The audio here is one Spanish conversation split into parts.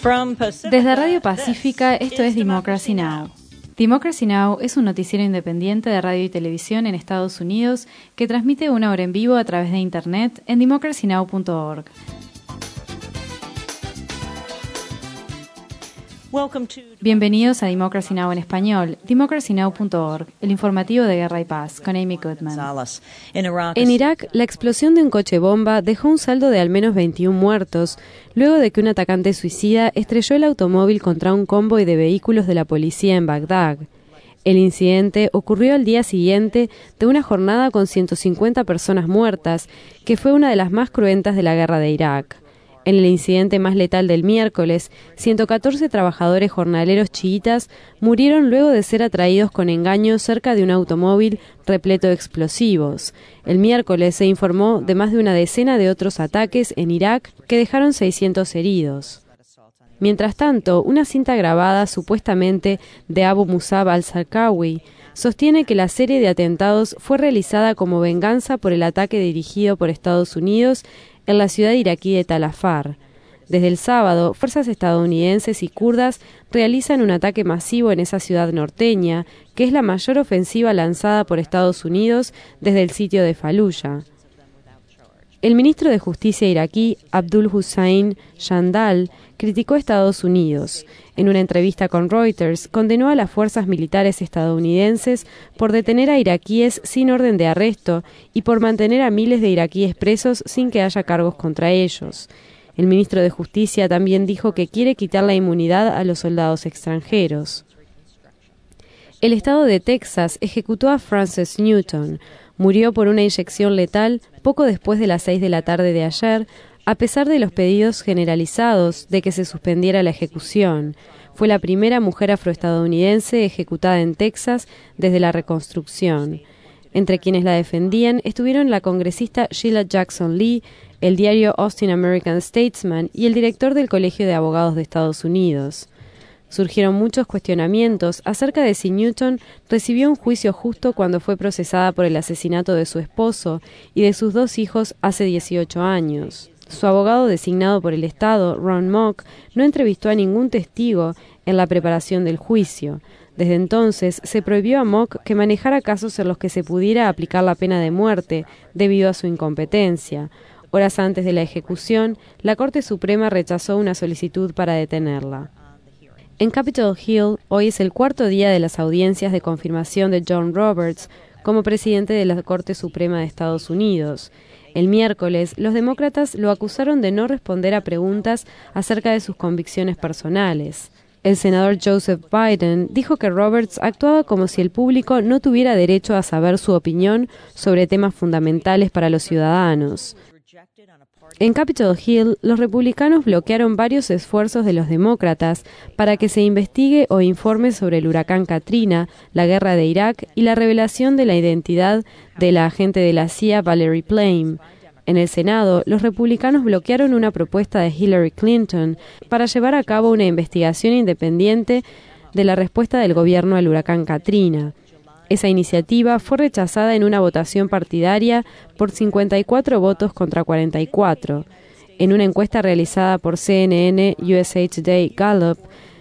Desde Radio Pacífica, esto es Democracy Now! Democracy Now! Es un noticiero independiente de radio y televisión en Estados Unidos que transmite una hora en vivo a través de Internet en democracynow.org. Bienvenidos a Democracy Now! En español, democracynow.org, el informativo de Guerra y Paz, con Amy Goodman. En Irak, la explosión de un coche bomba dejó un saldo de al menos 21 muertos, luego de que un atacante suicida estrelló el automóvil contra un convoy de vehículos de la policía en Bagdad. El incidente ocurrió al día siguiente de una jornada con 150 personas muertas, que fue una de las más cruentas de la guerra de Irak. En el incidente más letal del miércoles, 114 trabajadores jornaleros chiítas murieron luego de ser atraídos con engaño cerca de un automóvil repleto de explosivos. El miércoles se informó de más de una decena de otros ataques en Irak que dejaron 600 heridos. Mientras tanto, una cinta grabada supuestamente de Abu Musab al-Zarqawi sostiene que la serie de atentados fue realizada como venganza por el ataque dirigido por Estados Unidos en la ciudad iraquí de Tal Afar. Desde el sábado, fuerzas estadounidenses y kurdas realizan un ataque masivo en esa ciudad norteña, que es la mayor ofensiva lanzada por Estados Unidos desde el sitio de Faluya. El ministro de Justicia iraquí, Abdul Hussain Jandal, criticó a Estados Unidos. En una entrevista con Reuters, condenó a las fuerzas militares estadounidenses por detener a iraquíes sin orden de arresto y por mantener a miles de iraquíes presos sin que haya cargos contra ellos. El ministro de Justicia también dijo que quiere quitar la inmunidad a los soldados extranjeros. El estado de Texas ejecutó a Frances Newton. Murió por una inyección letal poco después de las 6 de la tarde de ayer, a pesar de los pedidos generalizados de que se suspendiera la ejecución. Fue la primera mujer afroestadounidense ejecutada en Texas desde la reconstrucción. Entre quienes la defendían estuvieron la congresista Sheila Jackson Lee, el diario Austin American Statesman y el director del Colegio de Abogados de Estados Unidos. Surgieron muchos cuestionamientos acerca de si Newton recibió un juicio justo cuando fue procesada por el asesinato de su esposo y de sus 2 hijos hace 18 años. Su abogado designado por el Estado, Ron Mock, no entrevistó a ningún testigo en la preparación del juicio. Desde entonces, se prohibió a Mock que manejara casos en los que se pudiera aplicar la pena de muerte debido a su incompetencia. Horas antes de la ejecución, la Corte Suprema rechazó una solicitud para detenerla. En Capitol Hill, hoy es el 4º día de las audiencias de confirmación de John Roberts como presidente de la Corte Suprema de Estados Unidos. El miércoles, los demócratas lo acusaron de no responder a preguntas acerca de sus convicciones personales. El senador Joseph Biden dijo que Roberts actuaba como si el público no tuviera derecho a saber su opinión sobre temas fundamentales para los ciudadanos. En Capitol Hill, los republicanos bloquearon varios esfuerzos de los demócratas para que se investigue o informe sobre el huracán Katrina, la guerra de Irak y la revelación de la identidad de la agente de la CIA Valerie Plame. En el Senado, los republicanos bloquearon una propuesta de Hillary Clinton para llevar a cabo una investigación independiente de la respuesta del gobierno al huracán Katrina. Esa iniciativa fue rechazada en una votación partidaria por 54 votos contra 44. En una encuesta realizada por CNN, USA Today, Gallup,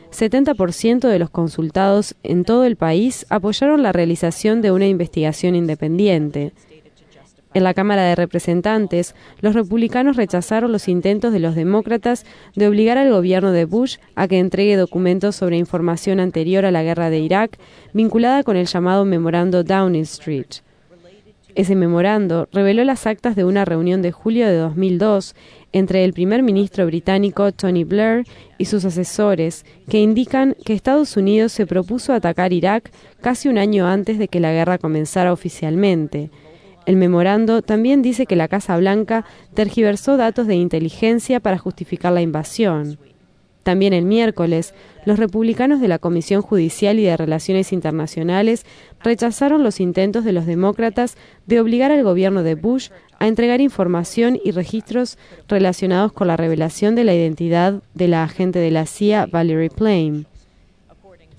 70% de los consultados en todo el país apoyaron la realización de una investigación independiente. En la Cámara de Representantes, los republicanos rechazaron los intentos de los demócratas de obligar al gobierno de Bush a que entregue documentos sobre información anterior a la guerra de Irak, vinculada con el llamado Memorando Downing Street. Ese memorando reveló las actas de una reunión de julio de 2002 entre el primer ministro británico Tony Blair y sus asesores, que indican que Estados Unidos se propuso atacar Irak casi un año antes de que la guerra comenzara oficialmente. El memorando también dice que la Casa Blanca tergiversó datos de inteligencia para justificar la invasión. También el miércoles, los republicanos de la Comisión Judicial y de Relaciones Internacionales rechazaron los intentos de los demócratas de obligar al gobierno de Bush a entregar información y registros relacionados con la revelación de la identidad de la agente de la CIA Valerie Plame.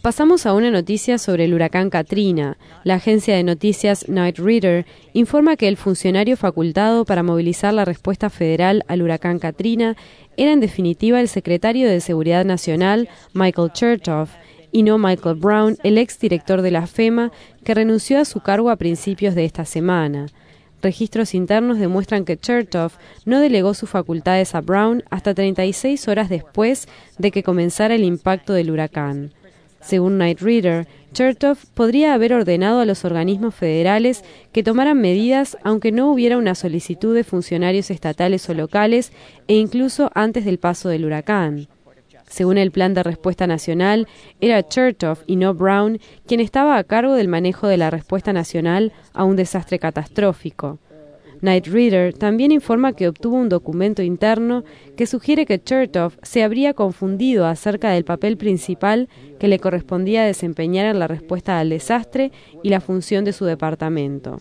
Pasamos a una noticia sobre el huracán Katrina. La agencia de noticias Knight Ridder informa que el funcionario facultado para movilizar la respuesta federal al huracán Katrina era en definitiva el secretario de Seguridad Nacional, Michael Chertoff, y no Michael Brown, el exdirector de la FEMA, que renunció a su cargo a principios de esta semana. Registros internos demuestran que Chertoff no delegó sus facultades a Brown hasta 36 horas después de que comenzara el impacto del huracán. Según Knight Ridder, Chertoff podría haber ordenado a los organismos federales que tomaran medidas aunque no hubiera una solicitud de funcionarios estatales o locales e incluso antes del paso del huracán. Según el Plan de Respuesta Nacional, era Chertoff y no Brown quien estaba a cargo del manejo de la respuesta nacional a un desastre catastrófico. Knight Ridder también informa que obtuvo un documento interno que sugiere que Chertoff se habría confundido acerca del papel principal que le correspondía desempeñar en la respuesta al desastre y la función de su departamento.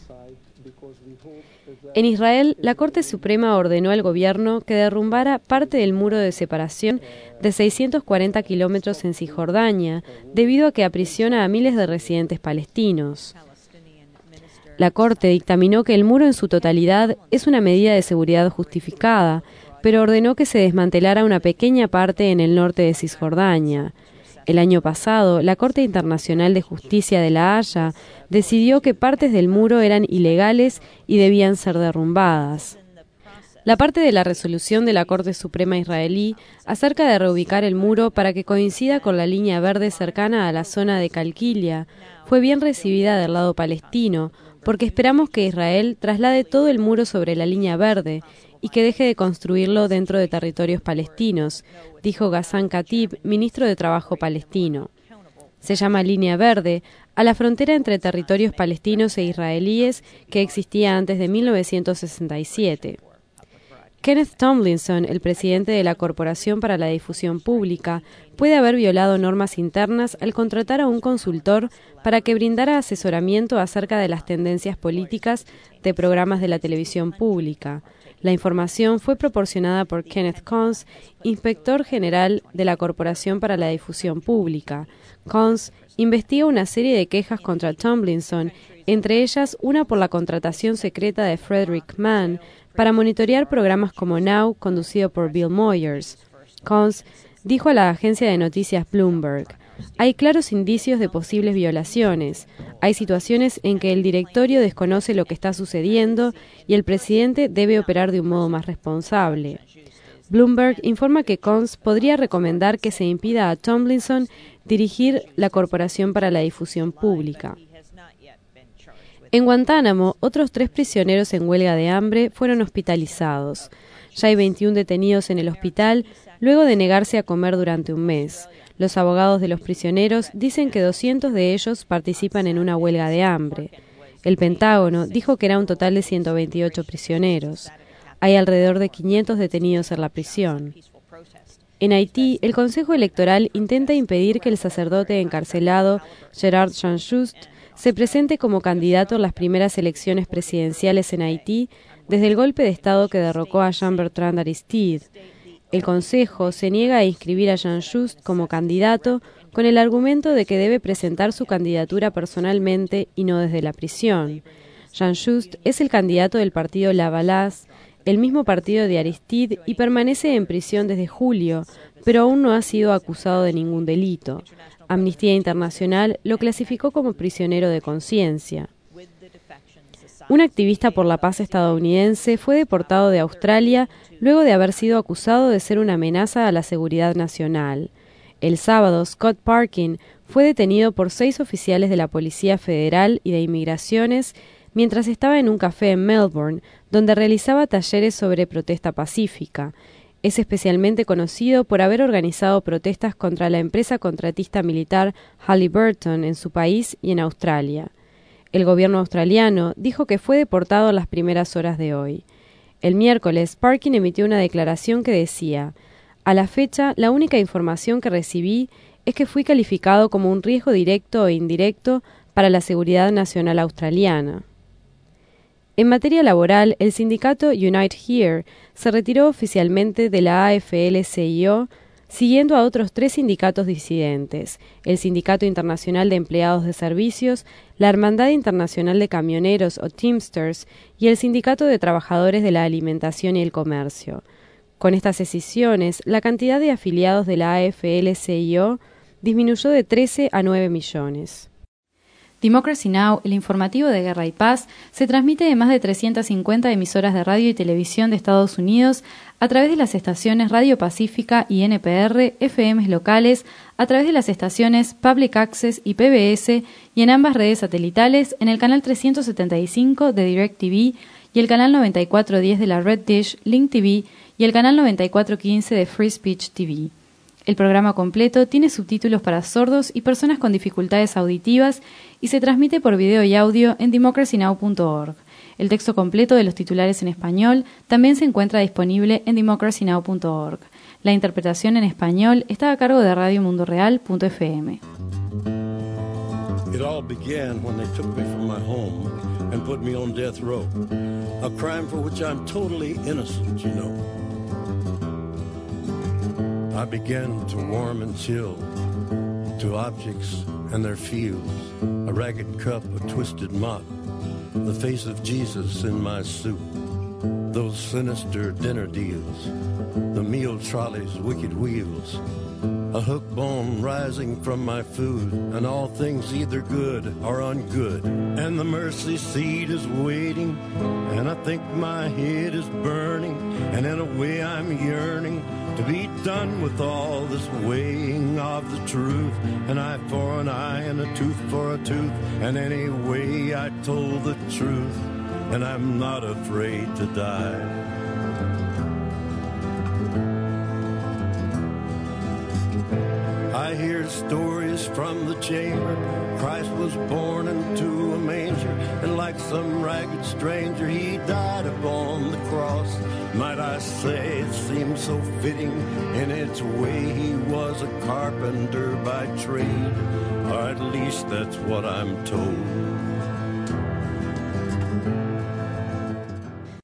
En Israel, la Corte Suprema ordenó al gobierno que derrumbara parte del muro de separación de 640 kilómetros en Cisjordania, debido a que aprisiona a miles de residentes palestinos. La Corte dictaminó que el muro en su totalidad es una medida de seguridad justificada, pero ordenó que se desmantelara una pequeña parte en el norte de Cisjordania. El año pasado, la Corte Internacional de Justicia de La Haya decidió que partes del muro eran ilegales y debían ser derrumbadas. La parte de la resolución de la Corte Suprema israelí acerca de reubicar el muro para que coincida con la línea verde cercana a la zona de Calquilia fue bien recibida del lado palestino, porque esperamos que Israel traslade todo el muro sobre la línea verde y que deje de construirlo dentro de territorios palestinos, dijo Ghassan Khatib, ministro de Trabajo palestino. Se llama línea verde a la frontera entre territorios palestinos e israelíes que existía antes de 1967. Kenneth Tomlinson, el presidente de la Corporación para la Difusión Pública, puede haber violado normas internas al contratar a un consultor para que brindara asesoramiento acerca de las tendencias políticas de programas de la televisión pública. La información fue proporcionada por Kenneth Cons, inspector general de la Corporación para la Difusión Pública. Cons investiga una serie de quejas contra Tomlinson, entre ellas una por la contratación secreta de Frederick Mann para monitorear programas como Now, conducido por Bill Moyers. Cons dijo a la agencia de noticias Bloomberg: hay claros indicios de posibles violaciones. Hay situaciones en que el directorio desconoce lo que está sucediendo y el presidente debe operar de un modo más responsable. Bloomberg informa que Cons podría recomendar que se impida a Tomlinson dirigir la Corporación para la Difusión Pública. En Guantánamo, otros 3 prisioneros en huelga de hambre fueron hospitalizados. Ya hay 21 detenidos en el hospital luego de negarse a comer durante un mes. Los abogados de los prisioneros dicen que 200 de ellos participan en una huelga de hambre. El Pentágono dijo que era un total de 128 prisioneros. Hay alrededor de 500 detenidos en la prisión. En Haití, el Consejo Electoral intenta impedir que el sacerdote encarcelado Gerard Jean-Just se presente como candidato en las primeras elecciones presidenciales en Haití desde el golpe de Estado que derrocó a Jean-Bertrand Aristide. El Consejo se niega a inscribir a Jean-Just como candidato con el argumento de que debe presentar su candidatura personalmente y no desde la prisión. Jean-Just es el candidato del partido La Balance, el mismo partido de Aristide, y permanece en prisión desde julio, pero aún no ha sido acusado de ningún delito. Amnistía Internacional lo clasificó como prisionero de conciencia. Un activista por la paz estadounidense fue deportado de Australia luego de haber sido acusado de ser una amenaza a la seguridad nacional. El sábado, Scott Parkin fue detenido por 6 oficiales de la Policía Federal y de Inmigraciones mientras estaba en un café en Melbourne, donde realizaba talleres sobre protesta pacífica. Es especialmente conocido por haber organizado protestas contra la empresa contratista militar Halliburton en su país y en Australia. El gobierno australiano dijo que fue deportado en las primeras horas de hoy. El miércoles, Parkin emitió una declaración que decía: a la fecha, la única información que recibí es que fui calificado como un riesgo directo e indirecto para la seguridad nacional australiana. En materia laboral, el sindicato Unite Here se retiró oficialmente de la AFL-CIO siguiendo a otros 3 sindicatos disidentes, el Sindicato Internacional de Empleados de Servicios, la Hermandad Internacional de Camioneros o Teamsters y el Sindicato de Trabajadores de la Alimentación y el Comercio. Con estas escisiones, la cantidad de afiliados de la AFL-CIO disminuyó de 13 a 9 millones. Democracy Now!, el informativo de Guerra y Paz, se transmite de más de 350 emisoras de radio y televisión de Estados Unidos a través de las estaciones Radio Pacífica y NPR, FMs locales, a través de las estaciones Public Access y PBS y en ambas redes satelitales en el canal 375 de DirecTV y el canal 9410 de la Red Dish, Link TV y el canal 9415 de Free Speech TV. El programa completo tiene subtítulos para sordos y personas con dificultades auditivas y se transmite por video y audio en democracynow.org. El texto completo de los titulares en español también se encuentra disponible en democracynow.org. La interpretación en español está a cargo de radiomundoreal.fm. It all began when they took me from my home and put me on death row. A crime for which I'm totally innocent, you know. I began to warm and chill to objects and their fields, a ragged cup, a twisted mop, the face of Jesus in my soup, those sinister dinner deals, the meal trolley's wicked wheels, a hook bone rising from my food, and all things either good or ungood. And the mercy seat is waiting, and I think my head is burning, and in a way I'm yearning to be done with all this weighing of the truth. An eye for an eye and a tooth for a tooth, and anyway I told the truth, and I'm not afraid to die. I hear stories from the chamber. Christ was born into a manger, and like some ragged stranger, he died upon the cross. Might I say it seems so fitting in its way. He was a carpenter by trade, or at least that's what I'm told.